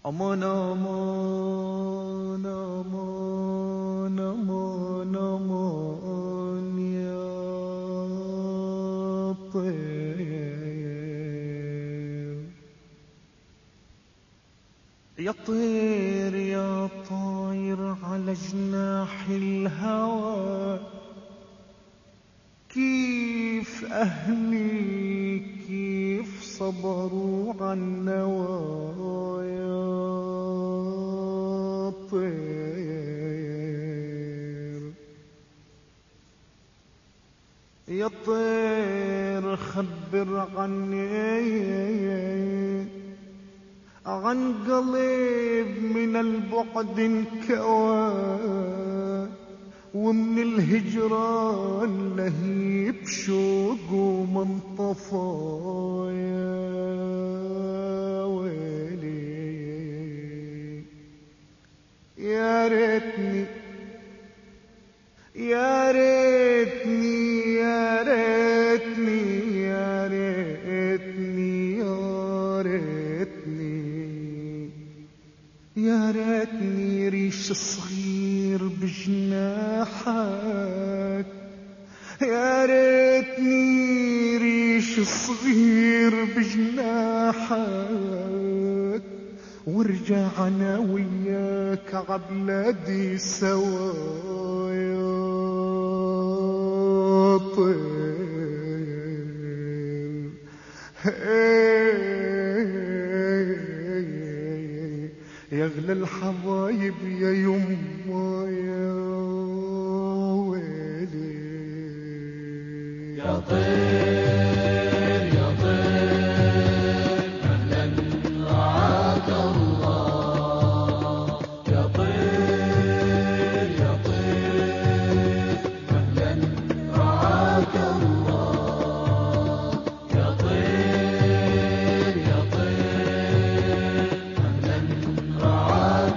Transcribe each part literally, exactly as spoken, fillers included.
أمان أمان أمان أمان أمان يا طير يا طير يا طاير على جناح الهوى، كيف أهلي كيف صبروا عالنوى يا طير يا طير خبر عني عن قلب من البعد انكوى، ومن الهجران لهيب شوق ومنطفى يا ويلي. يا ريتني يا ريتني يا ريتني يا ريتني يا ريتني يا ريتني ريش صغير بجناحك، يا ريتني ريش صغير بجناحك، وارجع انا وياك عبلادي سوا يا طير. يا اغلى الحبايب يا يما يا ويلي. يا طير يا طير مهلا رعاك الله، يا طير يا طير مهلا رعاك الله، يا طير يا طير مهلا رعاك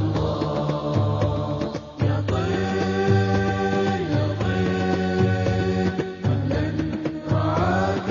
الله، يا طير يا طير مهلا رعاك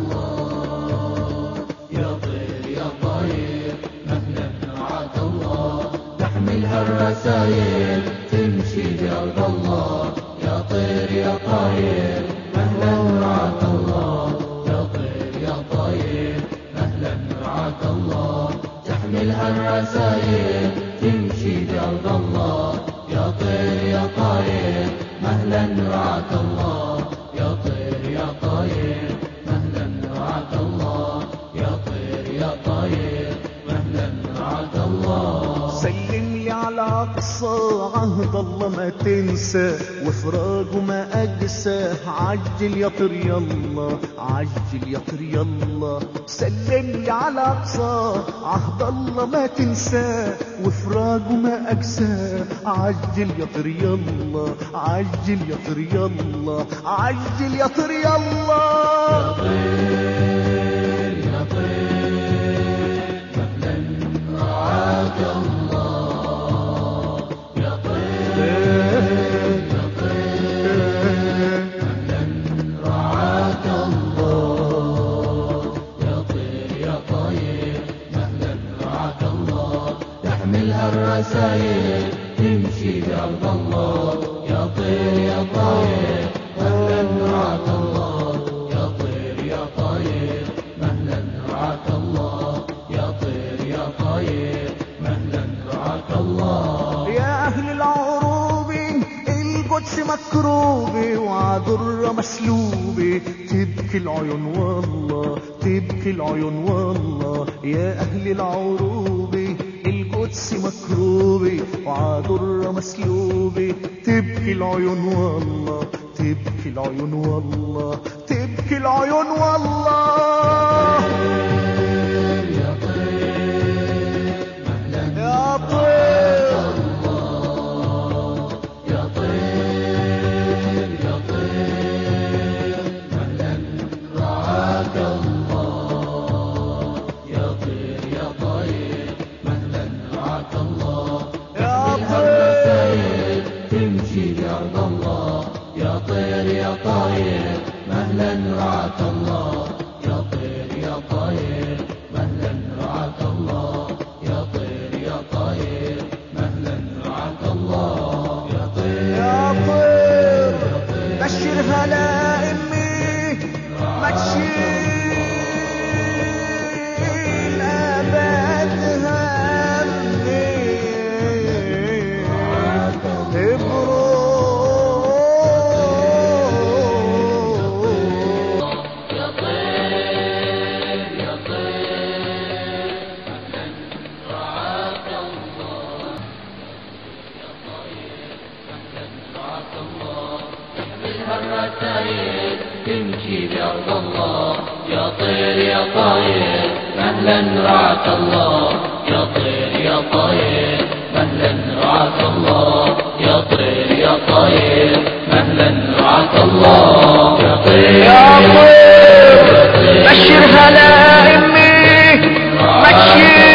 الله، يا طير يا طير مهلا رعاك الله، تحملها الرسايل تمشي درب الله، يا طير يا طير مهلا رعاك الله، يا طير يا طير مهلا رعاك الله، تحملها الرسايل تمشي درب الله، يا طير يا طير مهلا رعاك الله، يا طير يا طير مهلا رعاك الله، يا طير يا طير مهلا رعاك الله. سلم لي على اقصى عهد الله ما تنسى، وفراقه ما اقسى، عجل يا طير يلا عجل يا طير يلا. سلم لي على اقصى عهد الله ما تنسى، وفراقه ما اقسى، عجل يا طير يلا عجل يا طير يلا عجل يا طير يلا. يا طير يا طير مهلا رعاك الله، يا طير يا طير مهلا رعاك الله، يا طير يا طير مهلا رعاك الله، تحملها الرسايل تمشي درب الله، يا طير يا طير مهلا رعاك الله، يا طير يا طير مهلا رعاك الله، يا طير يا طير مهلا رعاك الله. يا أهل العروبة القدس مكروبة وعذرة مسلوبة، تبكي العيون والله تبكي العيون والله. يا أهل العروبة القدس مكروبة وعذرة مسلوبة، تبكي العيون والله تبكي العيون والله تبكي العيون والله. يا طير مهلا يا طير الله، يا طير يا طير مهلا رعاك الله، يا طير يا طير مهلا رعاك الله، يا الرسايل تمشي درب الله، يا طير يا طير مهلا رعاك الله، يا طير يا طير طير يا طاير مهلا رعاك الله، يا طير يا طاير مهلا رعاك الله، يا طير يا طاير مهلا رعاك الله، يا طير يا طير بشر هلا امي بشر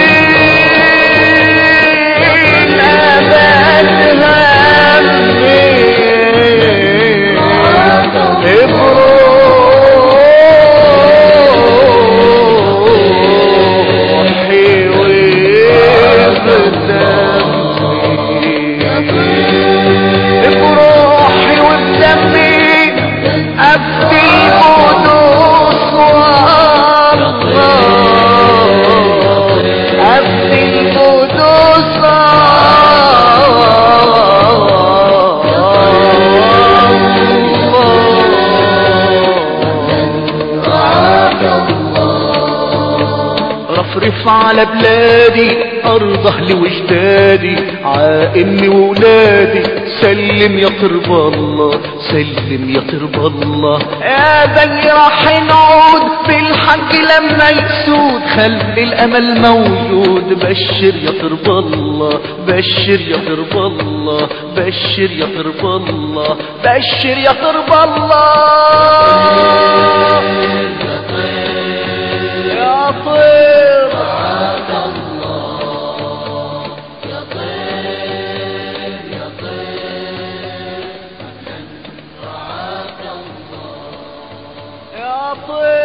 رفرف على بلادي أرض أهلي وجدادي عائمي وولادي سلم يا قرب الله سلم يا قرب الله يا بني راح نعود بالحق لما يسود خلي الأمل موجود بشر يا قرب الله بشر يا قرب الله بشر يا قرب الله بشر يا قرب الله يا طير رعاك الله، يا طير يا طير مهلا رعاك الله، يا طير